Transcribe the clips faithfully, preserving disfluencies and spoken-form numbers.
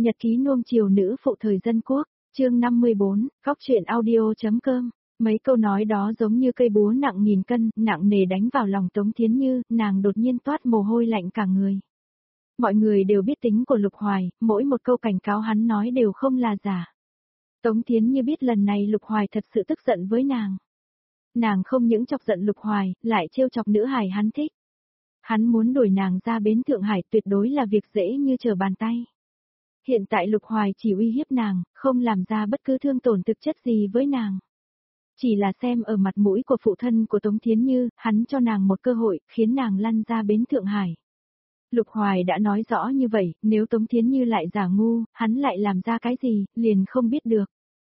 Nhật ký nuông chiều nữ phụ thời dân quốc, chương năm mươi bốn, góc truyện audio.com. Mấy câu nói đó giống như cây búa nặng nghìn cân, nặng nề đánh vào lòng Tống Thiến Như, nàng đột nhiên toát mồ hôi lạnh cả người. Mọi người đều biết tính của Lục Hoài, mỗi một câu cảnh cáo hắn nói đều không là giả. Tống Thiến Như biết lần này Lục Hoài thật sự tức giận với nàng. Nàng không những chọc giận Lục Hoài, lại trêu chọc nữ hài hắn thích. Hắn muốn đuổi nàng ra bến Thượng Hải tuyệt đối là việc dễ như trở bàn tay. Hiện tại Lục Hoài chỉ uy hiếp nàng, không làm ra bất cứ thương tổn thực chất gì với nàng. Chỉ là xem ở mặt mũi của phụ thân của Tống Thiến Như, hắn cho nàng một cơ hội, khiến nàng lăn ra bến Thượng Hải. Lục Hoài đã nói rõ như vậy, nếu Tống Thiến Như lại giả ngu, hắn lại làm ra cái gì, liền không biết được.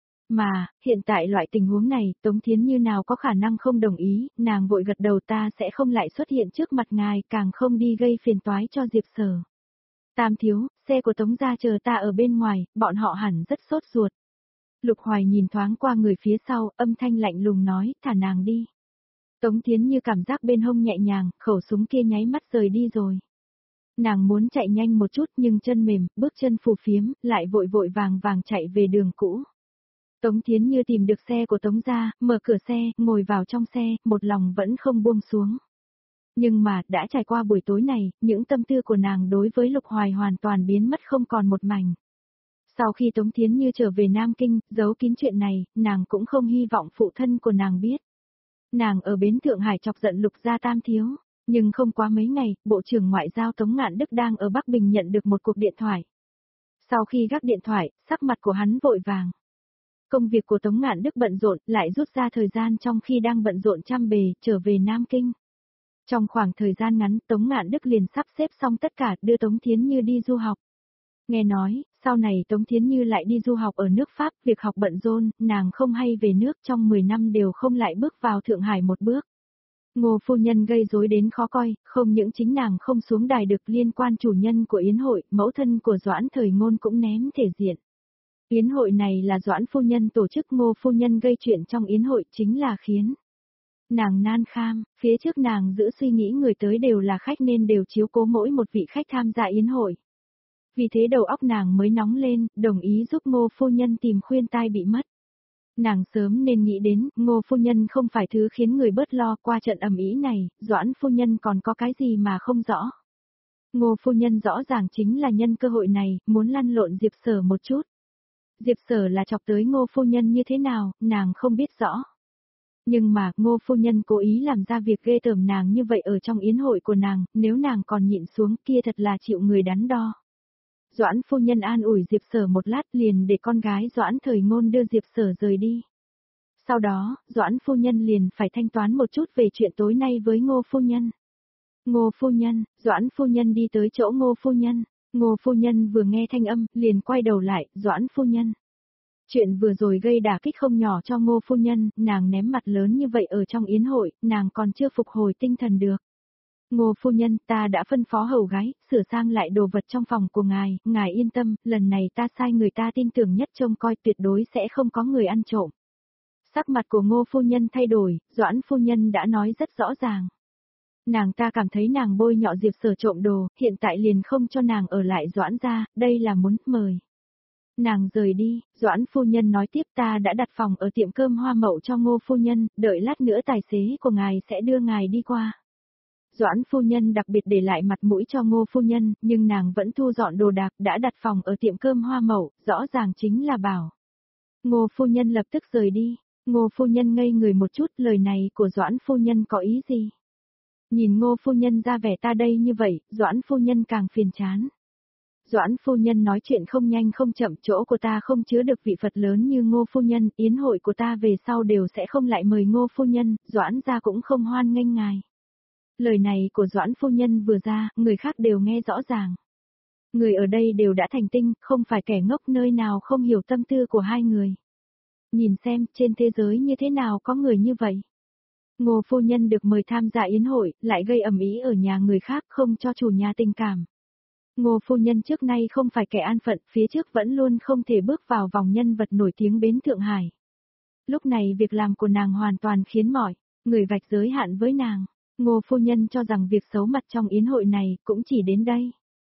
Mà, hiện tại loại tình huống này, Tống Thiến Như nào có khả năng không đồng ý, nàng vội gật đầu ta sẽ không lại xuất hiện trước mặt ngài, càng không đi gây phiền toái cho Diệp Sở. Tam thiếu, xe của Tống gia chờ ta ở bên ngoài, bọn họ hẳn rất sốt ruột. Lục Hoài nhìn thoáng qua người phía sau, âm thanh lạnh lùng nói, thả nàng đi. Tống Thiến Như cảm giác bên hông nhẹ nhàng, khẩu súng kia nháy mắt rời đi rồi. Nàng muốn chạy nhanh một chút nhưng chân mềm, bước chân phù phiếm, lại vội vội vàng vàng chạy về đường cũ. Tống Thiến Như tìm được xe của Tống gia, mở cửa xe, ngồi vào trong xe, một lòng vẫn không buông xuống. Nhưng mà, đã trải qua buổi tối này, những tâm tư của nàng đối với Lục Hoài hoàn toàn biến mất không còn một mảnh. Sau khi Tống Thiến Như trở về Nam Kinh, giấu kín chuyện này, nàng cũng không hy vọng phụ thân của nàng biết. Nàng ở bến Thượng Hải chọc giận Lục gia tam thiếu, nhưng không quá mấy ngày, Bộ trưởng Ngoại giao Tống Ngạn Đức đang ở Bắc Bình nhận được một cuộc điện thoại. Sau khi gác điện thoại, sắc mặt của hắn vội vàng. Công việc của Tống Ngạn Đức bận rộn, lại rút ra thời gian trong khi đang bận rộn trăm bề, trở về Nam Kinh. Trong khoảng thời gian ngắn, Tống Ngạn Đức liền sắp xếp xong tất cả, đưa Tống Thiến Như đi du học. Nghe nói, sau này Tống Thiến Như lại đi du học ở nước Pháp, việc học bận rộn, nàng không hay về nước trong mười năm đều không lại bước vào Thượng Hải một bước. Ngô phu nhân gây rối đến khó coi, không những chính nàng không xuống đài được liên quan chủ nhân của yến hội, mẫu thân của Doãn Thời Ngôn cũng ném thể diện. Yến hội này là Doãn phu nhân tổ chức, Ngô phu nhân gây chuyện trong yến hội chính là khiến nàng nan kham, phía trước nàng giữ suy nghĩ người tới đều là khách nên đều chiếu cố mỗi một vị khách tham gia yến hội. Vì thế đầu óc nàng mới nóng lên, đồng ý giúp Ngô phu nhân tìm khuyên tai bị mất. Nàng sớm nên nghĩ đến, Ngô phu nhân không phải thứ khiến người bớt lo, qua trận ầm ĩ này, Doãn phu nhân còn có cái gì mà không rõ. Ngô phu nhân rõ ràng chính là nhân cơ hội này, muốn lăn lộn Diệp Sở một chút. Diệp Sở là chọc tới Ngô phu nhân như thế nào, nàng không biết rõ. Nhưng mà, Ngô phu nhân cố ý làm ra việc ghê tởm nàng như vậy ở trong yến hội của nàng, nếu nàng còn nhịn xuống kia thật là chịu người đắn đo. Doãn phu nhân an ủi Diệp Sở một lát liền để con gái Doãn Thời Ngôn đưa Diệp Sở rời đi. Sau đó, Doãn phu nhân liền phải thanh toán một chút về chuyện tối nay với Ngô phu nhân. Ngô phu nhân, Doãn phu nhân đi tới chỗ Ngô phu nhân. Ngô phu nhân vừa nghe thanh âm, liền quay đầu lại, Doãn phu nhân. Chuyện vừa rồi gây đả kích không nhỏ cho Ngô phu nhân, nàng ném mặt lớn như vậy ở trong yến hội, nàng còn chưa phục hồi tinh thần được. Ngô phu nhân, ta đã phân phó hầu gái, sửa sang lại đồ vật trong phòng của ngài, ngài yên tâm, lần này ta sai người ta tin tưởng nhất trông coi tuyệt đối sẽ không có người ăn trộm. Sắc mặt của Ngô phu nhân thay đổi, Doãn phu nhân đã nói rất rõ ràng. Nàng ta cảm thấy nàng bôi nhọ Diệp Sở trộm đồ, hiện tại liền không cho nàng ở lại Doãn gia, đây là muốn mời nàng rời đi. Doãn phu nhân nói tiếp, ta đã đặt phòng ở tiệm cơm Hoa Mậu cho Ngô phu nhân, đợi lát nữa tài xế của ngài sẽ đưa ngài đi qua. Doãn phu nhân đặc biệt để lại mặt mũi cho Ngô phu nhân, nhưng nàng vẫn thu dọn đồ đạc, đã đặt phòng ở tiệm cơm Hoa Mậu, rõ ràng chính là bảo Ngô phu nhân lập tức rời đi. Ngô phu nhân ngây người một chút, lời này của Doãn phu nhân có ý gì? Nhìn Ngô phu nhân ra vẻ ta đây như vậy, Doãn phu nhân càng phiền chán. Doãn phu nhân nói chuyện không nhanh không chậm, chỗ của ta không chứa được vị Phật lớn như Ngô phu nhân, yến hội của ta về sau đều sẽ không lại mời Ngô phu nhân, Doãn gia cũng không hoan nghênh ngài. Lời này của Doãn phu nhân vừa ra, người khác đều nghe rõ ràng. Người ở đây đều đã thành tinh, không phải kẻ ngốc, nơi nào không hiểu tâm tư của hai người. Nhìn xem, trên thế giới như thế nào có người như vậy. Ngô phu nhân được mời tham gia yến hội, lại gây ầm ĩ ở nhà người khác, không cho chủ nhà tình cảm. Ngô phu nhân trước nay không phải kẻ an phận, phía trước vẫn luôn không thể bước vào vòng nhân vật nổi tiếng bến Thượng Hải. Lúc này việc làm của nàng hoàn toàn khiến mọi người vạch giới hạn với nàng. Ngô phu nhân cho rằng việc xấu mặt trong yến hội này cũng chỉ đến đây.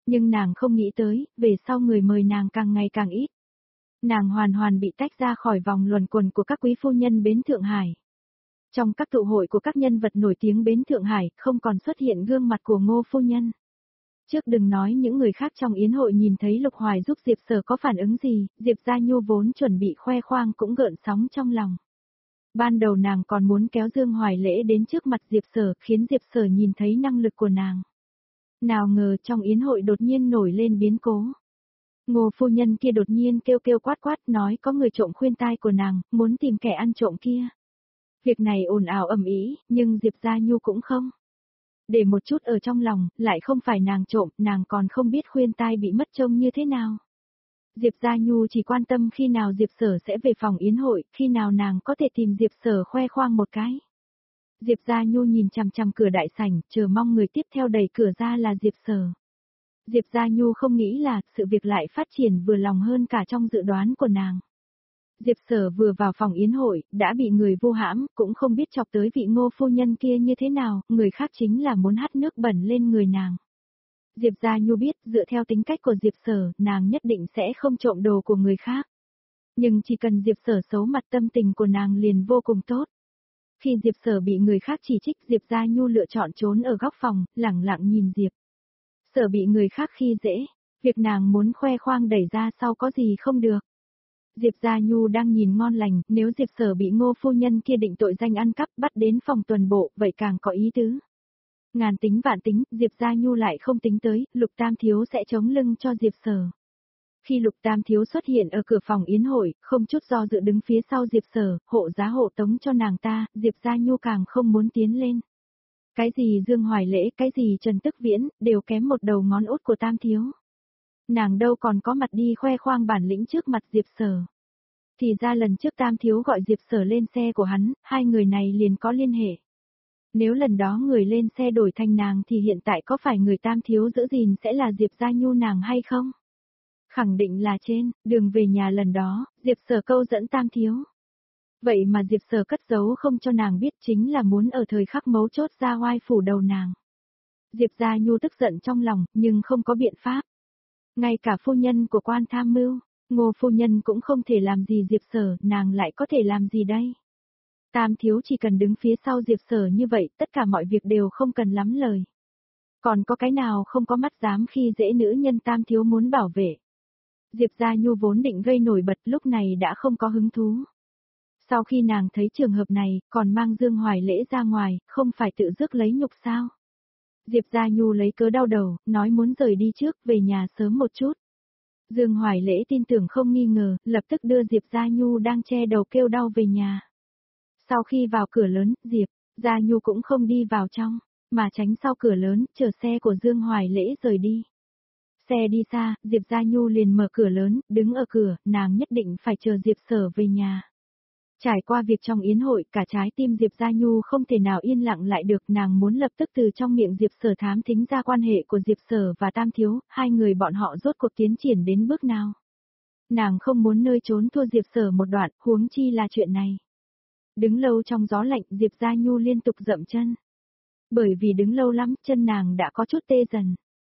Nhưng nàng không nghĩ tới, về sau người mời nàng càng ngày càng ít. Nàng hoàn hoàn bị tách ra khỏi vòng luẩn quẩn của các quý phu nhân bến Thượng Hải. Trong các tụ hội của các nhân vật nổi tiếng bến Thượng Hải, không còn xuất hiện gương mặt của Ngô phu nhân. Trước đừng nói những người khác trong yến hội nhìn thấy Lục Hoài giúp Diệp Sở có phản ứng gì, Diệp Gia Nhu vốn chuẩn bị khoe khoang cũng gợn sóng trong lòng. Ban đầu nàng còn muốn kéo Dương Hoài Lễ đến trước mặt Diệp Sở, khiến Diệp Sở nhìn thấy năng lực của nàng. Nào ngờ trong yến hội đột nhiên nổi lên biến cố. Ngô phu nhân kia đột nhiên kêu kêu quát quát nói có người trộm khuyên tai của nàng, muốn tìm kẻ ăn trộm kia. Việc này ồn ào ầm ĩ, nhưng Diệp Gia Nhu cũng không để một chút ở trong lòng, lại không phải nàng trộm, nàng còn không biết khuyên tai bị mất trông như thế nào. Diệp Gia Nhu chỉ quan tâm khi nào Diệp Sở sẽ về phòng yến hội, khi nào nàng có thể tìm Diệp Sở khoe khoang một cái. Diệp Gia Nhu nhìn chằm chằm cửa đại sảnh, chờ mong người tiếp theo đẩy cửa ra là Diệp Sở. Diệp Gia Nhu không nghĩ là sự việc lại phát triển vừa lòng hơn cả trong dự đoán của nàng. Diệp Sở vừa vào phòng yến hội, đã bị người vu hãm, cũng không biết chọc tới vị Ngô phu nhân kia như thế nào, người khác chính là muốn hắt nước bẩn lên người nàng. Diệp Gia Nhu biết, dựa theo tính cách của Diệp Sở, nàng nhất định sẽ không trộm đồ của người khác. Nhưng chỉ cần Diệp Sở xấu mặt tâm tình của nàng liền vô cùng tốt. Khi Diệp Sở bị người khác chỉ trích, Diệp Gia Nhu lựa chọn trốn ở góc phòng, lẳng lặng nhìn Diệp Sở bị người khác khi dễ, việc nàng muốn khoe khoang đẩy ra sau có gì không được. Diệp Gia Nhu đang nhìn ngon lành, nếu Diệp Sở bị Ngô phu nhân kia định tội danh ăn cắp bắt đến phòng tuần bộ, vậy càng có ý tứ. Ngàn tính vạn tính, Diệp Gia Nhu lại không tính tới, Lục Tam Thiếu sẽ chống lưng cho Diệp Sở. Khi Lục Tam Thiếu xuất hiện ở cửa phòng yến hội, không chút do dự đứng phía sau Diệp Sở, hộ giá hộ tống cho nàng ta, Diệp Gia Nhu càng không muốn tiến lên. Cái gì Dương Hoài Lễ, cái gì Trần Tức Viễn, đều kém một đầu ngón út của Tam Thiếu. Nàng đâu còn có mặt đi khoe khoang bản lĩnh trước mặt Diệp Sở. Thì ra lần trước Tam Thiếu gọi Diệp Sở lên xe của hắn, hai người này liền có liên hệ. Nếu lần đó người lên xe đổi thành nàng thì hiện tại có phải người Tam Thiếu giữ gìn sẽ là Diệp Gia Nhu nàng hay không? Khẳng định là trên, đường về nhà lần đó, Diệp Sở câu dẫn Tam Thiếu. Vậy mà Diệp Sở cất giấu không cho nàng biết chính là muốn ở thời khắc mấu chốt ra oai phủ đầu nàng. Diệp Gia Nhu tức giận trong lòng, nhưng không có biện pháp. Ngay cả phu nhân của quan tham mưu, Ngô phu nhân cũng không thể làm gì Diệp Sở, nàng lại có thể làm gì đây? Tam Thiếu chỉ cần đứng phía sau Diệp Sở như vậy, tất cả mọi việc đều không cần lắm lời. Còn có cái nào không có mắt dám khi dễ nữ nhân Tam Thiếu muốn bảo vệ. Diệp Gia Nhu vốn định gây nổi bật lúc này đã không có hứng thú. Sau khi nàng thấy trường hợp này, còn mang Dương Hoài Lễ ra ngoài, không phải tự rước lấy nhục sao? Diệp Gia Nhu lấy cớ đau đầu, nói muốn rời đi trước, về nhà sớm một chút. Dương Hoài Lễ tin tưởng không nghi ngờ, lập tức đưa Diệp Gia Nhu đang che đầu kêu đau về nhà. Sau khi vào cửa lớn, Diệp Gia Nhu cũng không đi vào trong, mà tránh sau cửa lớn, chờ xe của Dương Hoài Lễ rời đi. Xe đi xa, Diệp Gia Nhu liền mở cửa lớn, đứng ở cửa, nàng nhất định phải chờ Diệp Sở về nhà. Trải qua việc trong yến hội, cả trái tim Diệp Gia Nhu không thể nào yên lặng lại được, nàng muốn lập tức từ trong miệng Diệp Sở thám thính ra quan hệ của Diệp Sở và Tam Thiếu, hai người bọn họ rốt cuộc tiến triển đến bước nào. Nàng không muốn nơi trốn thua Diệp Sở một đoạn, huống chi là chuyện này. Đứng lâu trong gió lạnh, Diệp Gia Nhu liên tục dậm chân. Bởi vì đứng lâu lắm, chân nàng đã có chút tê dần.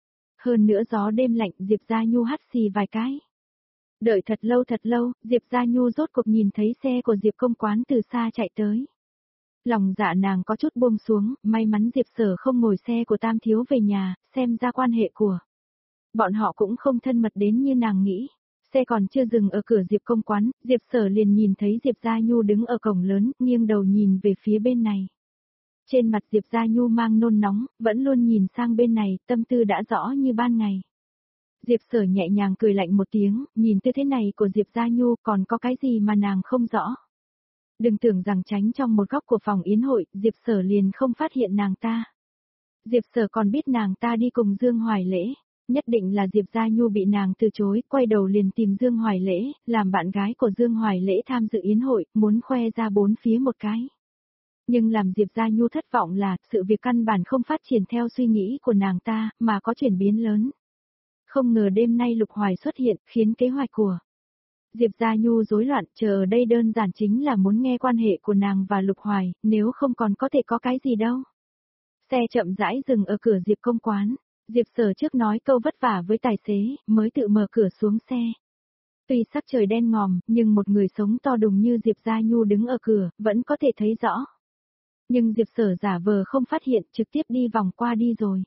Hơn nữa gió đêm lạnh, Diệp Gia Nhu hắt xì vài cái. Đợi thật lâu thật lâu, Diệp Gia Nhu rốt cuộc nhìn thấy xe của Diệp công quán từ xa chạy tới. Lòng dạ nàng có chút buông xuống, may mắn Diệp Sở không ngồi xe của Tam Thiếu về nhà, xem ra quan hệ của bọn họ cũng không thân mật đến như nàng nghĩ. Xe còn chưa dừng ở cửa Diệp công quán, Diệp Sở liền nhìn thấy Diệp Gia Nhu đứng ở cổng lớn, nghiêng đầu nhìn về phía bên này. Trên mặt Diệp Gia Nhu mang nôn nóng, vẫn luôn nhìn sang bên này, tâm tư đã rõ như ban ngày. Diệp Sở nhẹ nhàng cười lạnh một tiếng, nhìn tư thế này của Diệp Gia Nhu còn có cái gì mà nàng không rõ. Đừng tưởng rằng tránh trong một góc của phòng yến hội, Diệp Sở liền không phát hiện nàng ta. Diệp Sở còn biết nàng ta đi cùng Dương Hoài Lễ, nhất định là Diệp Gia Nhu bị nàng từ chối, quay đầu liền tìm Dương Hoài Lễ, làm bạn gái của Dương Hoài Lễ tham dự yến hội, muốn khoe ra bốn phía một cái. Nhưng làm Diệp Gia Nhu thất vọng là, sự việc căn bản không phát triển theo suy nghĩ của nàng ta, mà có chuyển biến lớn. Không ngờ đêm nay Lục Hoài xuất hiện, khiến kế hoạch của Diệp Gia Nhu rối loạn, chờ ở đây đơn giản chính là muốn nghe quan hệ của nàng và Lục Hoài, nếu không còn có thể có cái gì đâu. Xe chậm rãi dừng ở cửa Diệp công quán, Diệp Sở trước nói câu vất vả với tài xế, mới tự mở cửa xuống xe. Tuy sắc trời đen ngòm, nhưng một người sống to đùng như Diệp Gia Nhu đứng ở cửa, vẫn có thể thấy rõ. Nhưng Diệp Sở giả vờ không phát hiện, trực tiếp đi vòng qua đi rồi.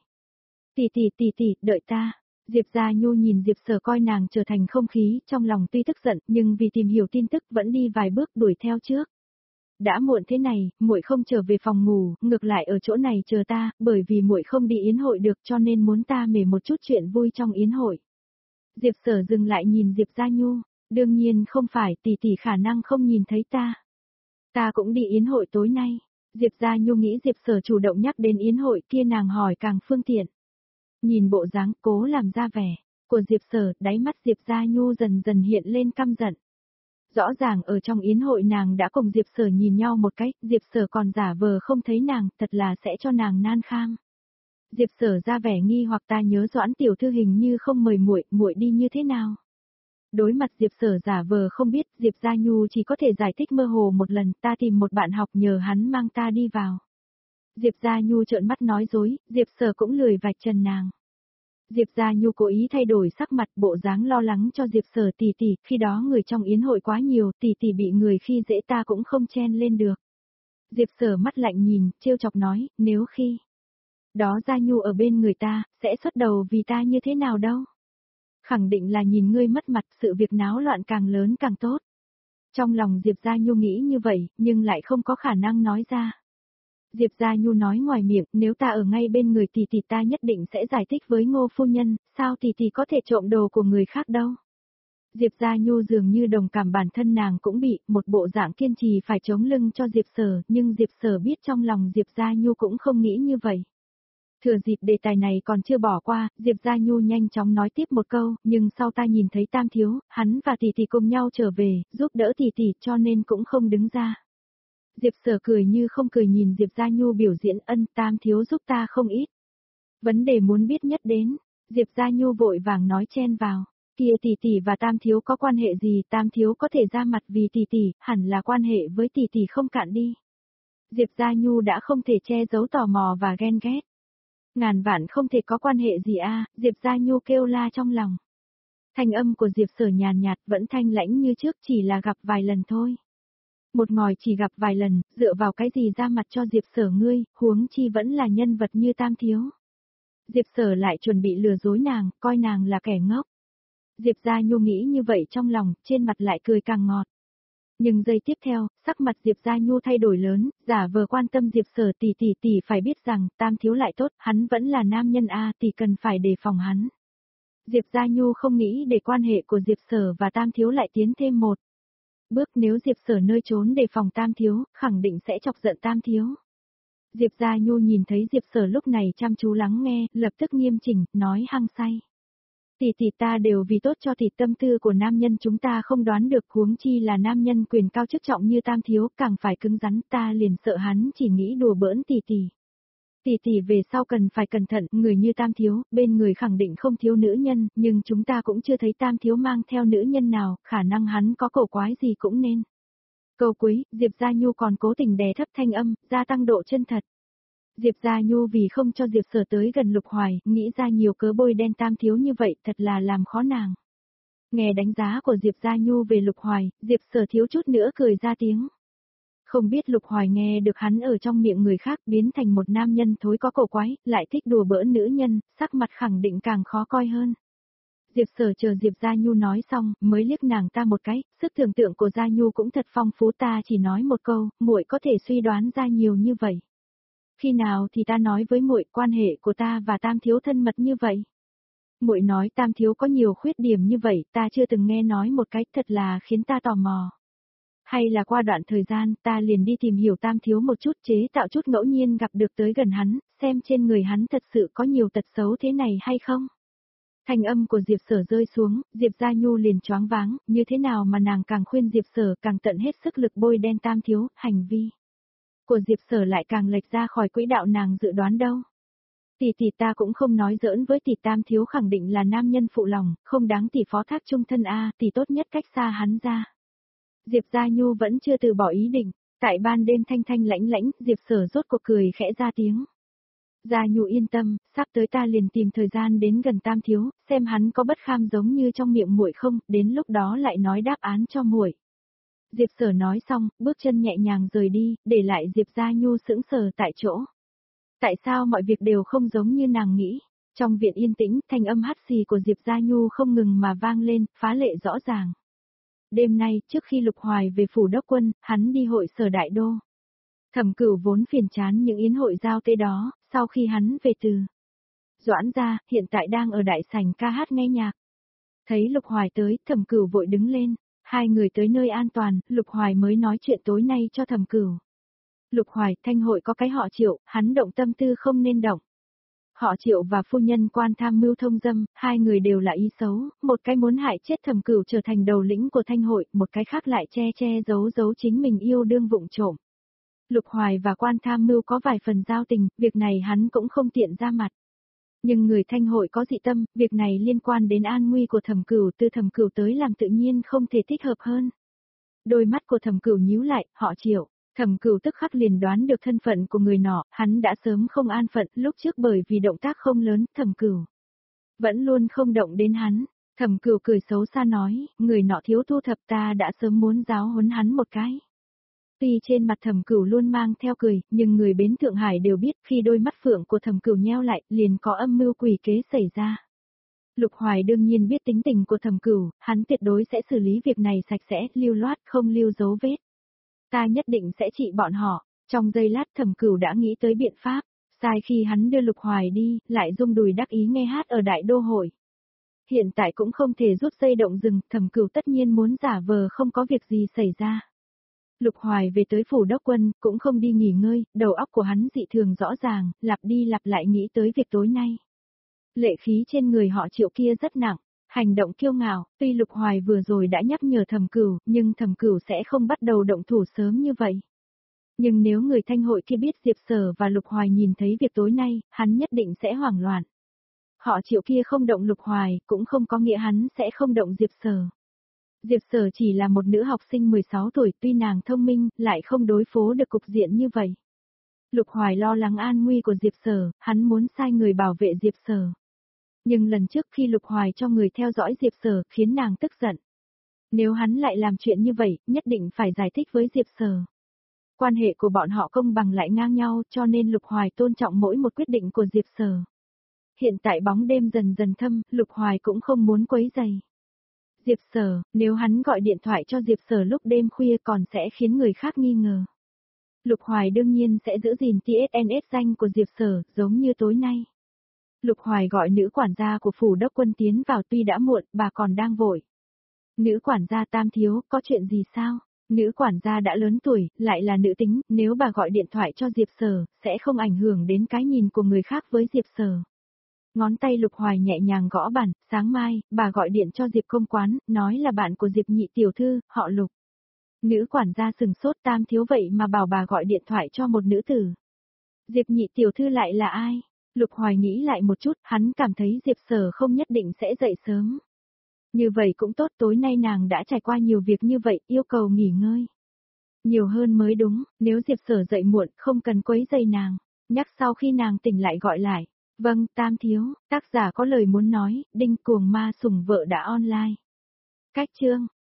Tỷ tỷ tỷ tỷ, đợi ta. Diệp Gia Nhu nhìn Diệp Sở coi nàng trở thành không khí, trong lòng tuy tức giận, nhưng vì tìm hiểu tin tức vẫn đi vài bước đuổi theo trước. Đã muộn thế này, muội không trở về phòng ngủ, ngược lại ở chỗ này chờ ta, bởi vì muội không đi yến hội được cho nên muốn ta mể một chút chuyện vui trong yến hội. Diệp Sở dừng lại nhìn Diệp Gia Nhu, đương nhiên không phải, tỷ tỷ khả năng không nhìn thấy ta. Ta cũng đi yến hội tối nay. Diệp Gia Nhu nghĩ Diệp Sở chủ động nhắc đến yến hội kia nàng hỏi càng phương tiện. Nhìn bộ dáng cố làm ra vẻ của Diệp Sở, đáy mắt Diệp Gia Nhu dần dần hiện lên căm giận. Rõ ràng ở trong yến hội nàng đã cùng Diệp Sở nhìn nhau một cách, Diệp Sở còn giả vờ không thấy nàng, thật là sẽ cho nàng nan kham. Diệp Sở ra vẻ nghi hoặc ta nhớ Doãn tiểu thư hình như không mời muội, muội đi như thế nào? Đối mặt Diệp Sở giả vờ không biết, Diệp Gia Nhu chỉ có thể giải thích mơ hồ một lần, ta tìm một bạn học nhờ hắn mang ta đi vào. Diệp Gia Nhu trợn mắt nói dối, Diệp Sở cũng lười vạch trần nàng. Diệp Gia Nhu cố ý thay đổi sắc mặt, bộ dáng lo lắng cho Diệp Sở tỷ tỷ, khi đó người trong yến hội quá nhiều, tỷ tỷ bị người khi dễ ta cũng không chen lên được. Diệp Sở mắt lạnh nhìn, trêu chọc nói, nếu khi đó Gia Nhu ở bên người ta, sẽ xuất đầu vì ta như thế nào đâu? Khẳng định là nhìn ngươi mất mặt, sự việc náo loạn càng lớn càng tốt. Trong lòng Diệp Gia Nhu nghĩ như vậy, nhưng lại không có khả năng nói ra. Diệp Gia Nhu nói ngoài miệng, nếu ta ở ngay bên người tỷ tỷ ta nhất định sẽ giải thích với Ngô phu nhân, sao tỷ tỷ có thể trộm đồ của người khác đâu. Diệp Gia Nhu dường như đồng cảm bản thân nàng cũng bị, một bộ dạng kiên trì phải chống lưng cho Diệp Sở, nhưng Diệp Sở biết trong lòng Diệp Gia Nhu cũng không nghĩ như vậy. Thừa dịp đề tài này còn chưa bỏ qua, Diệp Gia Nhu nhanh chóng nói tiếp một câu, nhưng sau ta nhìn thấy Tam thiếu, hắn và tỷ tỷ cùng nhau trở về, giúp đỡ tỷ tỷ cho nên cũng không đứng ra. Diệp Sở cười như không cười nhìn Diệp Gia Nhu biểu diễn ân Tam thiếu giúp ta không ít. Vấn đề muốn biết nhất đến, Diệp Gia Nhu vội vàng nói chen vào, kia tỷ tỷ và Tam thiếu có quan hệ gì, Tam thiếu có thể ra mặt vì tỷ tỷ, hẳn là quan hệ với tỷ tỷ không cạn đi. Diệp Gia Nhu đã không thể che giấu tò mò và ghen ghét. Ngàn vạn không thể có quan hệ gì a, Diệp Gia Nhu kêu la trong lòng. Thanh âm của Diệp Sở nhàn nhạt vẫn thanh lãnh như trước chỉ là gặp vài lần thôi. Một ngòi chỉ gặp vài lần, dựa vào cái gì ra mặt cho Diệp Sở ngươi, huống chi vẫn là nhân vật như Tam thiếu. Diệp Sở lại chuẩn bị lừa dối nàng, coi nàng là kẻ ngốc. Diệp Gia Nhu nghĩ như vậy trong lòng, trên mặt lại cười càng ngọt. Nhưng giây tiếp theo, sắc mặt Diệp Gia Nhu thay đổi lớn, giả vờ quan tâm Diệp Sở tỷ tỷ tỷ phải biết rằng, Tam thiếu lại tốt, hắn vẫn là nam nhân a, tỷ cần phải đề phòng hắn. Diệp Gia Nhu không nghĩ để quan hệ của Diệp Sở và Tam thiếu lại tiến thêm một bước, nếu Diệp Sở nơi trốn đề phòng Tam thiếu, khẳng định sẽ chọc giận Tam thiếu. Diệp Gia Nhu nhìn thấy Diệp Sở lúc này chăm chú lắng nghe, lập tức nghiêm chỉnh, nói hăng say. Tỷ tỷ ta đều vì tốt cho tỷ, tâm tư của nam nhân chúng ta không đoán được, huống chi là nam nhân quyền cao chức trọng như Tam thiếu, càng phải cứng rắn, ta liền sợ hắn chỉ nghĩ đùa bỡn tỷ tỷ. Tỷ tỷ về sau cần phải cẩn thận, người như Tam thiếu, bên người khẳng định không thiếu nữ nhân, nhưng chúng ta cũng chưa thấy Tam thiếu mang theo nữ nhân nào, khả năng hắn có cổ quái gì cũng nên. Câu cuối, Diệp Gia Nhu còn cố tình đè thấp thanh âm, gia tăng độ chân thật. Diệp Gia Nhu vì không cho Diệp Sở tới gần Lục Hoài, nghĩ ra nhiều cớ bôi đen Tam thiếu như vậy, thật là làm khó nàng. Nghe đánh giá của Diệp Gia Nhu về Lục Hoài, Diệp Sở thiếu chút nữa cười ra tiếng. Không biết Lục Hoài nghe được hắn ở trong miệng người khác biến thành một nam nhân thối có cổ quái, lại thích đùa bỡn nữ nhân, sắc mặt khẳng định càng khó coi hơn. Diệp Sở chờ Diệp Gia Nhu nói xong, mới liếc nàng ta một cái, sức tưởng tượng của Gia Nhu cũng thật phong phú, ta chỉ nói một câu, muội có thể suy đoán ra nhiều như vậy. Khi nào thì ta nói với muội quan hệ của ta và Tam thiếu thân mật như vậy? Muội nói Tam thiếu có nhiều khuyết điểm như vậy, ta chưa từng nghe nói một cách, thật là khiến ta tò mò. Hay là qua đoạn thời gian, ta liền đi tìm hiểu Tam thiếu một chút, chế tạo chút ngẫu nhiên gặp được tới gần hắn, xem trên người hắn thật sự có nhiều tật xấu thế này hay không? Thanh âm của Diệp Sở rơi xuống, Diệp Gia Nhu liền choáng váng, như thế nào mà nàng càng khuyên Diệp Sở càng tận hết sức lực bôi đen Tam thiếu, hành vi của Diệp Sở lại càng lệch ra khỏi quỹ đạo nàng dự đoán đâu. Tỷ tỷ ta cũng không nói giỡn với tỷ, Tam thiếu khẳng định là nam nhân phụ lòng, không đáng tỷ phó thác chung thân a, tỷ tốt nhất cách xa hắn ra. Diệp Gia Nhu vẫn chưa từ bỏ ý định, tại ban đêm thanh thanh lãnh lãnh, Diệp Sở rốt cuộc cười khẽ ra tiếng. Gia Nhu yên tâm, sắp tới ta liền tìm thời gian đến gần Tam thiếu, xem hắn có bất kham giống như trong miệng muội không, đến lúc đó lại nói đáp án cho muội. Diệp Sở nói xong, bước chân nhẹ nhàng rời đi, để lại Diệp Gia Nhu sững sờ tại chỗ. Tại sao mọi việc đều không giống như nàng nghĩ? Trong viện yên tĩnh, thanh âm hắt xì của Diệp Gia Nhu không ngừng mà vang lên, phá lệ rõ ràng. Đêm nay, trước khi Lục Hoài về phủ đốc quân, hắn đi hội sở đại đô. Thẩm Cửu vốn phiền chán những yến hội giao tế đó, sau khi hắn về từ Doãn gia, hiện tại đang ở đại sảnh ca hát nghe nhạc. Thấy Lục Hoài tới, Thẩm Cửu vội đứng lên, hai người tới nơi an toàn, Lục Hoài mới nói chuyện tối nay cho Thẩm Cửu. Lục Hoài, thanh hội có cái họ Triệu, hắn động tâm tư không nên động. Họ Triệu và phu nhân quan tham mưu thông dâm, hai người đều là ý xấu, một cái muốn hại chết Thẩm Cửu trở thành đầu lĩnh của thanh hội, một cái khác lại che che giấu giấu chính mình yêu đương vụng trộm. Lục Hoài và quan tham mưu có vài phần giao tình, việc này hắn cũng không tiện ra mặt. Nhưng người thanh hội có dị tâm, việc này liên quan đến an nguy của Thẩm Cửu, từ Thẩm Cửu tới làm tự nhiên không thể thích hợp hơn. Đôi mắt của Thẩm Cửu nhíu lại, họ Triệu. Thẩm Cửu tức khắc liền đoán được thân phận của người nọ, hắn đã sớm không an phận, lúc trước bởi vì động tác không lớn, Thẩm Cửu vẫn luôn không động đến hắn. Thẩm Cửu cười xấu xa nói, người nọ thiếu thu thập, ta đã sớm muốn giáo huấn hắn một cái. Tuy trên mặt Thẩm Cửu luôn mang theo cười, nhưng người bến Thượng Hải đều biết khi đôi mắt phượng của Thẩm Cửu nheo lại, liền có âm mưu quỷ kế xảy ra. Lục Hoài đương nhiên biết tính tình của Thẩm Cửu, hắn tuyệt đối sẽ xử lý việc này sạch sẽ, lưu loát, không lưu dấu vết. Ta nhất định sẽ trị bọn họ. Trong giây lát Thẩm Cửu đã nghĩ tới biện pháp, sai khi hắn đưa Lục Hoài đi, lại rung đùi đắc ý nghe hát ở đại đô hội. Hiện tại cũng không thể rút dây động rừng, Thẩm Cửu tất nhiên muốn giả vờ không có việc gì xảy ra. Lục Hoài về tới phủ đốc quân, cũng không đi nghỉ ngơi, đầu óc của hắn dị thường rõ ràng, lặp đi lặp lại nghĩ tới việc tối nay. Lệ khí trên người họ Triệu kia rất nặng, hành động kiêu ngạo, tuy Lục Hoài vừa rồi đã nhắc nhở Thẩm Cửu, nhưng Thẩm Cửu sẽ không bắt đầu động thủ sớm như vậy. Nhưng nếu người thanh hội kia biết Diệp Sở và Lục Hoài nhìn thấy việc tối nay, hắn nhất định sẽ hoảng loạn. Họ Triệu kia không động Lục Hoài, cũng không có nghĩa hắn sẽ không động Diệp Sở. Diệp Sở chỉ là một nữ học sinh mười sáu tuổi, tuy nàng thông minh, lại không đối phó được cục diện như vậy. Lục Hoài lo lắng an nguy của Diệp Sở, hắn muốn sai người bảo vệ Diệp Sở. Nhưng lần trước khi Lục Hoài cho người theo dõi Diệp Sở, khiến nàng tức giận. Nếu hắn lại làm chuyện như vậy, nhất định phải giải thích với Diệp Sở. Quan hệ của bọn họ công bằng lại ngang nhau, cho nên Lục Hoài tôn trọng mỗi một quyết định của Diệp Sở. Hiện tại bóng đêm dần dần thâm, Lục Hoài cũng không muốn quấy rầy Diệp Sở, nếu hắn gọi điện thoại cho Diệp Sở lúc đêm khuya còn sẽ khiến người khác nghi ngờ. Lục Hoài đương nhiên sẽ giữ gìn tê ét en ét danh của Diệp Sở, giống như tối nay. Lục Hoài gọi nữ quản gia của phủ đốc quân tiến vào, tuy đã muộn, bà còn đang vội. Nữ quản gia Tam thiếu, có chuyện gì sao? Nữ quản gia đã lớn tuổi, lại là nữ tính, nếu bà gọi điện thoại cho Diệp Sở, sẽ không ảnh hưởng đến cái nhìn của người khác với Diệp Sở. Ngón tay Lục Hoài nhẹ nhàng gõ bàn, sáng mai, bà gọi điện cho Diệp công quán, nói là bạn của Diệp nhị tiểu thư, họ Lục. Nữ quản gia sừng sốt, Tam thiếu vậy mà bảo bà gọi điện thoại cho một nữ tử. Diệp nhị tiểu thư lại là ai? Lục Hoài nghĩ lại một chút, hắn cảm thấy Diệp Sở không nhất định sẽ dậy sớm. Như vậy cũng tốt, tối nay nàng đã trải qua nhiều việc như vậy, yêu cầu nghỉ ngơi. Nhiều hơn mới đúng, nếu Diệp Sở dậy muộn, không cần quấy rầy nàng, nhắc sau khi nàng tỉnh lại gọi lại. Vâng, Tam thiếu, tác giả có lời muốn nói, Đinh Cuồng Ma Sủng Vợ đã online. Cách chương